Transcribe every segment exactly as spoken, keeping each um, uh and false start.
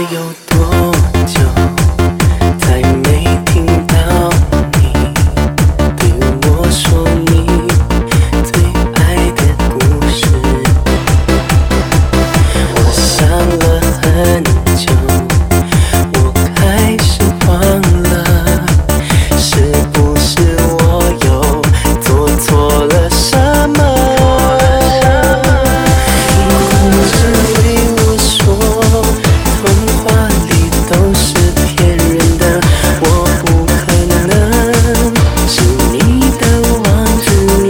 有多久才没听到你对我说你最爱的故事？我想了很久，我开始慌了，是不是我又做错了什么？你哭着对我说，童话里都是骗人的，我不可能是你的王子。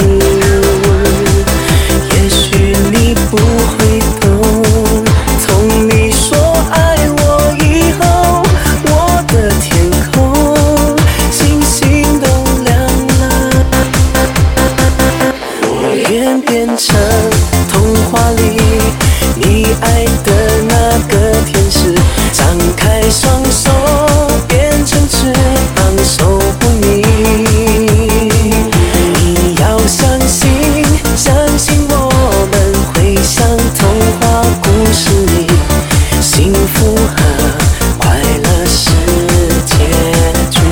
也许你不会懂，从你说爱我以后，我的天空星星都亮了。我愿变成童话里你爱的那个天使，张开双手变成翅膀守护你。你要相信，相信我们会像童话故事里，幸福和快乐是结局。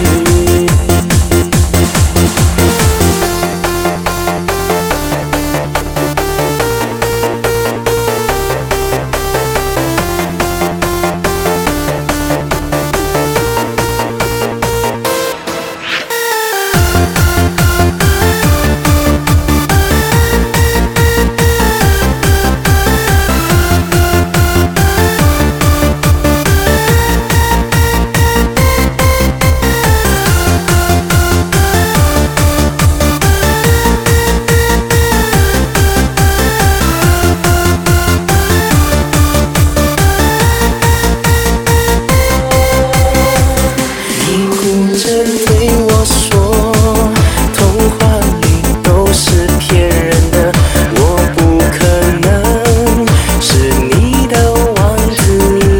你哭着对我说，童话里都是骗人的，我不可能是你的王子。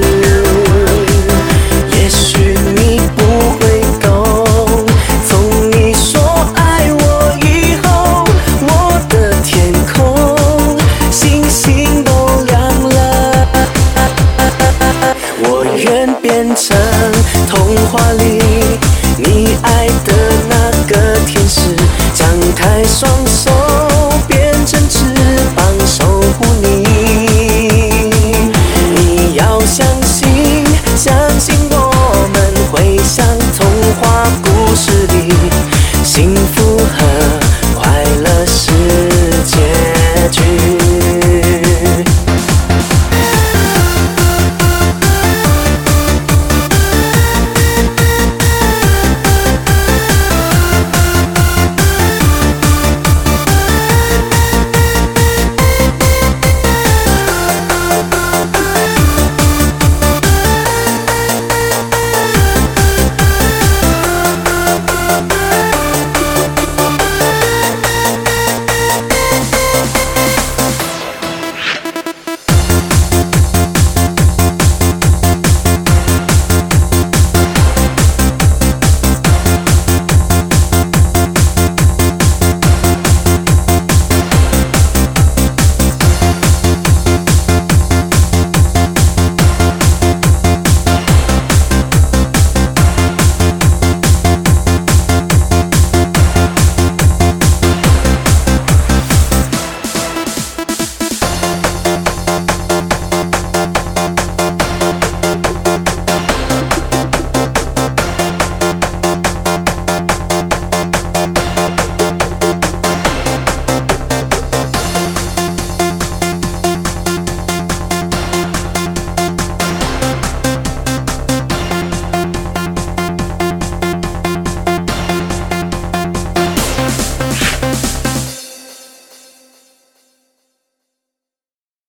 也许你不会懂，从你说爱我以后，我的天空星星都亮了。我愿变成童话里你爱